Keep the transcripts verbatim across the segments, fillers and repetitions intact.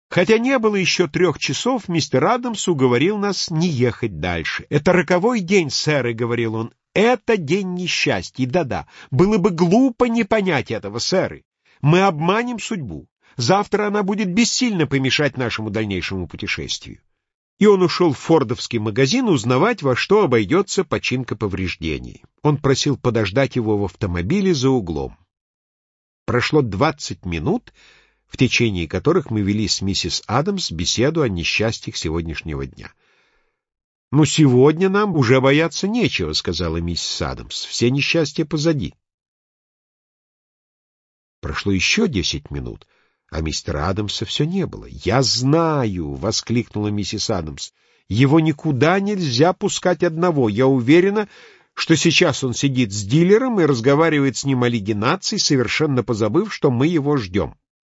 Хотя не было еще трех часов, мистер Адамс уговорил нас не ехать дальше. «Это роковой день, сэр», — говорил он. «Это день несчастья. Да-да, было бы глупо не понять этого, сэры. Мы обманем судьбу. Завтра она будет бессильно помешать нашему дальнейшему путешествию». И он ушел в фордовский магазин узнавать, во что обойдется починка повреждений. Он просил подождать его в автомобиле за углом. Прошло двадцать минут, в течение которых мы вели с миссис Адамс беседу о несчастьях сегодняшнего дня. «Ну, сегодня нам уже бояться нечего», — сказала миссис Адамс. «Все несчастья позади». Прошло еще десять минут, а мистера Адамса все не было. «Я знаю!» — воскликнула миссис Адамс. «Его никуда нельзя пускать одного. Я уверена, что сейчас он сидит с дилером и разговаривает с ним о Лиге наций, совершенно позабыв, что мы его ждем».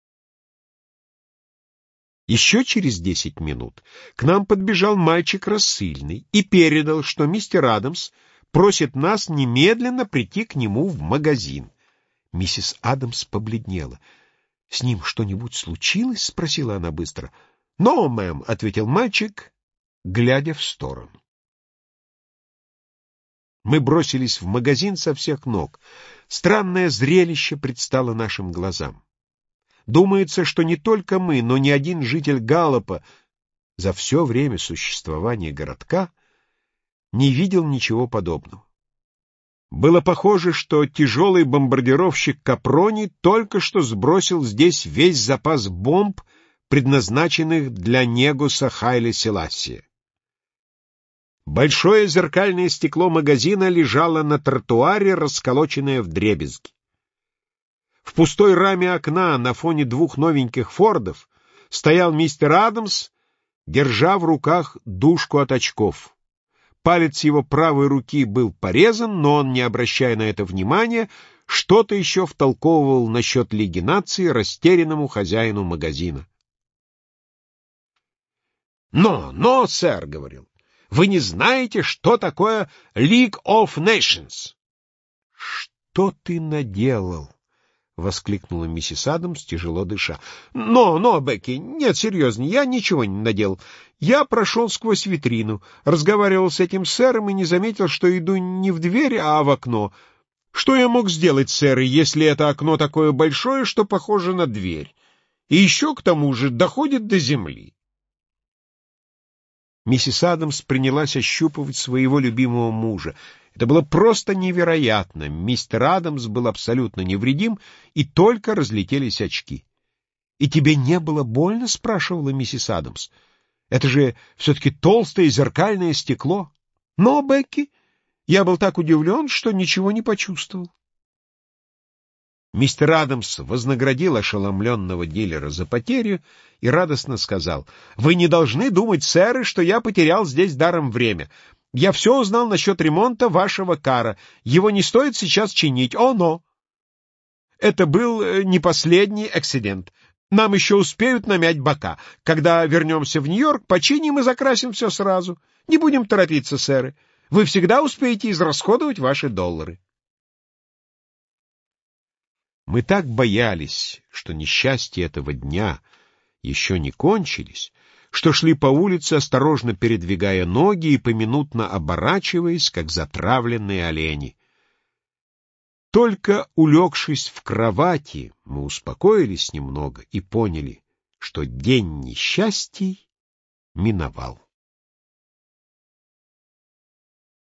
Еще через десять минут к нам подбежал мальчик рассыльный и передал, что мистер Адамс просит нас немедленно прийти к нему в магазин. Миссис Адамс побледнела. «С ним что-нибудь случилось?» — спросила она быстро. «Но, мэм», — ответил мальчик, глядя в сторону. Мы бросились в магазин со всех ног. Странное зрелище предстало нашим глазам. Думается, что не только мы, но ни один житель Галлопа за все время существования городка не видел ничего подобного. Было похоже, что тяжелый бомбардировщик Капрони только что сбросил здесь весь запас бомб, предназначенных для Негуса Хайле Селассия. Большое зеркальное стекло магазина лежало на тротуаре, расколоченное вдребезги. В пустой раме окна на фоне двух новеньких фордов стоял мистер Адамс, держа в руках дужку от очков. Палец его правой руки был порезан, но он, не обращая на это внимания, что-то еще втолковывал насчет Лиги наций растерянному хозяину магазина. «Но, но, сэр, — говорил, — вы не знаете, что такое League of Nations?» «Что ты наделал?» — воскликнула миссис Адамс, тяжело дыша. «Но, но, Бекки, нет, серьезно, я ничего не наделал. Я прошел сквозь витрину, разговаривал с этим сэром и не заметил, что иду не в дверь, а в окно. Что я мог сделать, сэр, если это окно такое большое, что похоже на дверь? И еще, к тому же, доходит до земли?» Миссис Адамс принялась ощупывать своего любимого мужа. Это было просто невероятно. Мистер Адамс был абсолютно невредим, и только разлетелись очки. «И тебе не было больно?» — спрашивала миссис Адамс. «Это же все-таки толстое зеркальное стекло». «Но, Бекки, я был так удивлен, что ничего не почувствовал». Мистер Адамс вознаградил ошеломленного дилера за потерю и радостно сказал: «Вы не должны думать, сэры, что я потерял здесь даром время. Я все узнал насчет ремонта вашего кара. Его не стоит сейчас чинить. О, но! Это был не последний акцидент. Нам еще успеют намять бока. Когда вернемся в Нью-Йорк, починим и закрасим все сразу. Не будем торопиться, сэры. Вы всегда успеете израсходовать ваши доллары». Мы так боялись, что несчастья этого дня еще не кончились, что шли по улице, осторожно передвигая ноги и поминутно оборачиваясь, как затравленные олени. Только улегшись в кровати, мы успокоились немного и поняли, что день несчастий миновал.